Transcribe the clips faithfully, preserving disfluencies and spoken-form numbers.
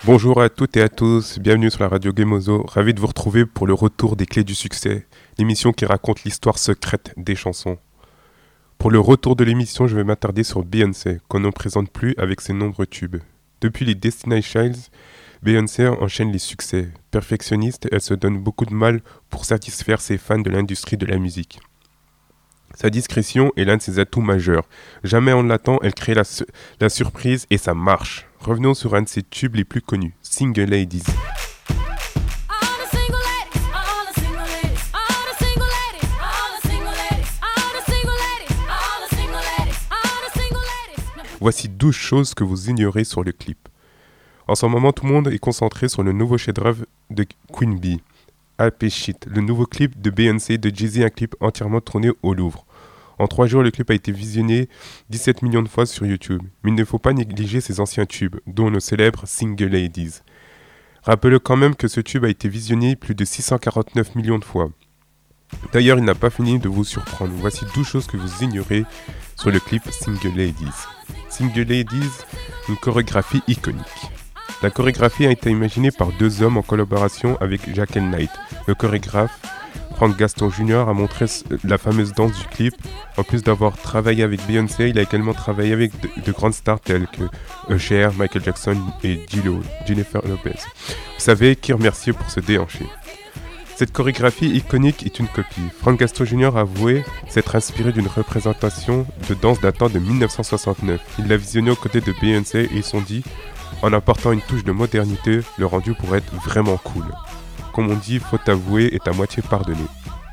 Bonjour à toutes et à tous, bienvenue sur la radio Gameozo, ravi de vous retrouver pour le retour des clés du succès, l'émission qui raconte l'histoire secrète des chansons. Pour le retour de l'émission, je vais m'attarder sur Beyoncé, qu'on ne présente plus avec ses nombreux tubes. Depuis les Destiny's Child, Beyoncé enchaîne les succès. Perfectionniste, elle se donne beaucoup de mal pour satisfaire ses fans de l'industrie de la musique. Sa discrétion est l'un de ses atouts majeurs. Jamais on ne l'attend, elle crée la, su- la surprise et ça marche. Revenons sur un de ses tubes les plus connus, Single Ladies. Voici douze choses que vous ignorez sur le clip. En ce moment, tout le monde est concentré sur le nouveau chef-d'œuvre de Queen Bee, Happy Shit, le nouveau clip de Beyoncé de Jay-Z, un clip entièrement tourné au Louvre. En trois jours, le clip a été visionné dix-sept millions de fois sur YouTube. Mais il ne faut pas négliger ses anciens tubes, dont le célèbre Single Ladies. Rappelez quand même que ce tube a été visionné plus de six cent quarante-neuf millions de fois. D'ailleurs, il n'a pas fini de vous surprendre. Voici douze choses que vous ignorez sur le clip Single Ladies. Single Ladies, une chorégraphie iconique. La chorégraphie a été imaginée par deux hommes en collaboration avec Jack and Knight. Le chorégraphe, Frank Gaston junior, a montré la fameuse danse du clip. En plus d'avoir travaillé avec Beyoncé, il a également travaillé avec de, de grandes stars telles que Usher, Michael Jackson et J-Lo, Jennifer Lopez. Vous savez qui remercier pour se déhancher. Cette chorégraphie iconique est une copie. Frank Gaston junior a avoué s'être inspiré d'une représentation de danse datant de dix-neuf cent soixante-neuf. Il l'a visionnée aux côtés de Beyoncé et ils se sont dit, en apportant une touche de modernité, le rendu pourrait être vraiment cool. Comme on dit, faute avouée est à moitié pardonnée.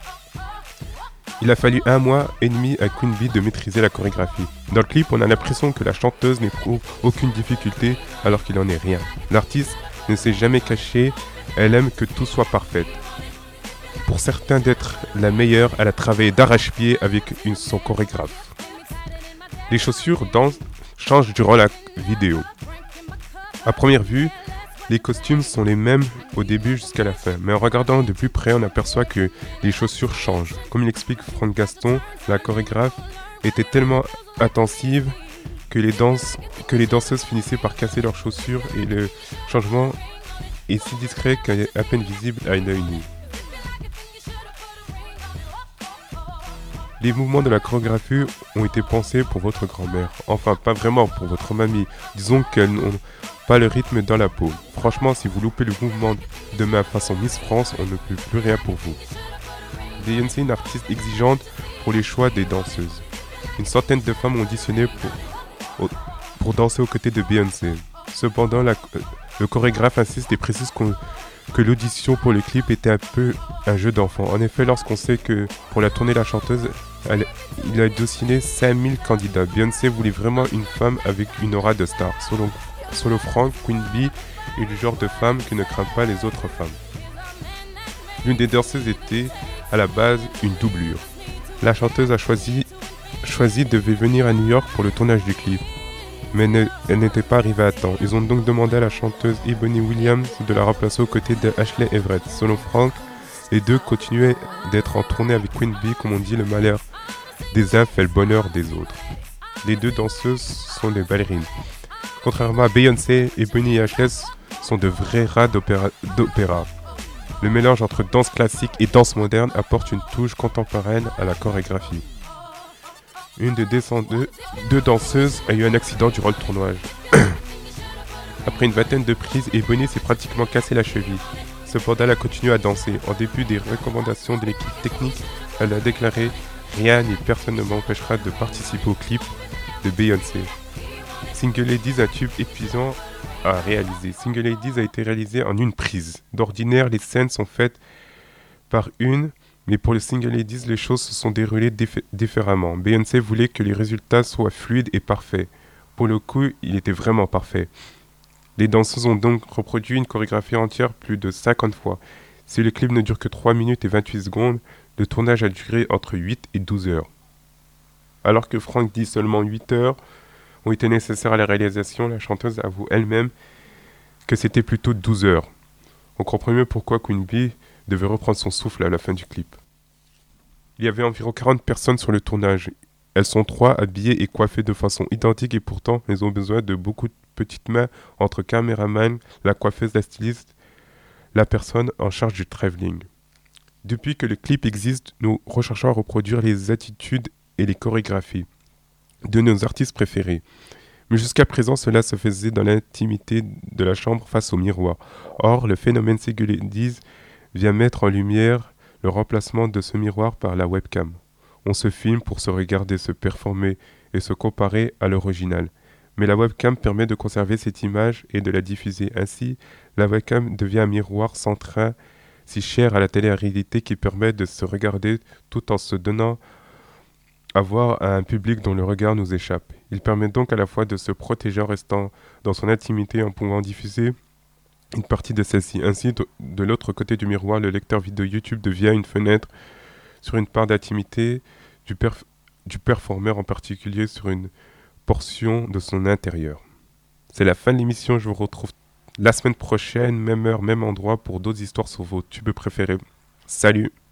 Il a fallu un mois et demi à Queen Bee de maîtriser la chorégraphie. Dans le clip, on a l'impression que la chanteuse n'éprouve aucune difficulté alors qu'il n'en est rien. L'artiste ne s'est jamais caché, elle aime que tout soit parfait. Pour certains d'être la meilleure, elle a travaillé d'arrache-pied avec une, son chorégraphe. Les chaussures dansent, changent durant la vidéo. À première vue, les costumes sont les mêmes au début jusqu'à la fin, mais en regardant de plus près, on aperçoit que les chaussures changent. Comme il explique Frank Gaston, la chorégraphe était tellement intensive que les, danses, que les danseuses finissaient par casser leurs chaussures et le changement est si discret qu'elle est à peine visible à l'œil nu. Les mouvements de la chorégraphie ont été pensés pour votre grand-mère. Enfin, pas vraiment pour votre mamie. Disons qu'elles n'ont pas le rythme dans la peau. Franchement, si vous loupez le mouvement de ma façon Miss France, on ne peut plus rien pour vous. Beyoncé est une artiste exigeante pour les choix des danseuses. Une centaine de femmes ont auditionné pour, pour danser aux côtés de Beyoncé. Cependant, la, le chorégraphe insiste et précise qu'on que l'audition pour le clip était un peu un jeu d'enfant. En effet, lorsqu'on sait que pour la tournée, la chanteuse, elle, il a auditionné cinq mille candidats. Beyoncé voulait vraiment une femme avec une aura de star. Selon, selon Frank, Queen Bee est le genre de femme qui ne craint pas les autres femmes. L'une des danseuses était à la base une doublure. La chanteuse a choisi, choisi devait venir à New York pour le tournage du clip. Mais ne, elle n'était pas arrivée à temps. Ils ont donc demandé à la chanteuse Ebony Williams de la remplacer aux côtés de Ashley Everett. Selon Frank, les deux continuaient d'être en tournée avec Queen Bee, comme on dit, le malheur des uns fait le bonheur des autres. Les deux danseuses sont des ballerines. Contrairement à Beyoncé, Ebony et Ashley sont de vrais rats d'opéra, d'opéra. Le mélange entre danse classique et danse moderne apporte une touche contemporaine à la chorégraphie. Une des deux, deux danseuses a eu un accident durant le tournage. Après une vingtaine de prises, Ebony s'est pratiquement cassé la cheville. Cependant, elle a continué à danser. En dépit des recommandations de l'équipe technique, elle a déclaré « Rien ni personne ne m'empêchera de participer au clip de Beyoncé ». Single Ladies, un tube épuisant à réaliser. Single Ladies a été réalisé en une prise. D'ordinaire, les scènes sont faites par une... Mais pour le Single Ladies, les choses se sont déroulées dif- différemment. Beyoncé voulait que les résultats soient fluides et parfaits. Pour le coup, il était vraiment parfait. Les danseuses ont donc reproduit une chorégraphie entière plus de cinquante fois. Si le clip ne dure que trois minutes et vingt-huit secondes, le tournage a duré entre huit et douze heures. Alors que Frank dit seulement huit heures ont été nécessaires à la réalisation, la chanteuse avoue elle-même que c'était plutôt douze heures. On comprend mieux pourquoi Queen Bee devait reprendre son souffle à la fin du clip. Il y avait environ quarante personnes sur le tournage. Elles sont trois habillées et coiffées de façon identique et pourtant elles ont besoin de beaucoup petite main entre caméraman, la coiffeuse, la styliste, la personne en charge du travelling. Depuis que le clip existe, nous recherchons à reproduire les attitudes et les chorégraphies de nos artistes préférés. Mais jusqu'à présent, cela se faisait dans l'intimité de la chambre face au miroir. Or, le phénomène Ségolèse vient mettre en lumière le remplacement de ce miroir par la webcam. On se filme pour se regarder, se performer et se comparer à l'original. Mais la webcam permet de conserver cette image et de la diffuser. Ainsi, la webcam devient un miroir sans train si cher à la télé-réalité qui permet de se regarder tout en se donnant à voir à un public dont le regard nous échappe. Il permet donc à la fois de se protéger en restant dans son intimité en pouvant diffuser une partie de celle-ci. Ainsi, de, de l'autre côté du miroir, le lecteur vidéo YouTube devient une fenêtre sur une part d'intimité du, perf- du performeur, en particulier sur une portion de son intérieur. C'est la fin de l'émission, je vous retrouve la semaine prochaine, même heure, même endroit, pour d'autres histoires sur vos tubes préférés. Salut!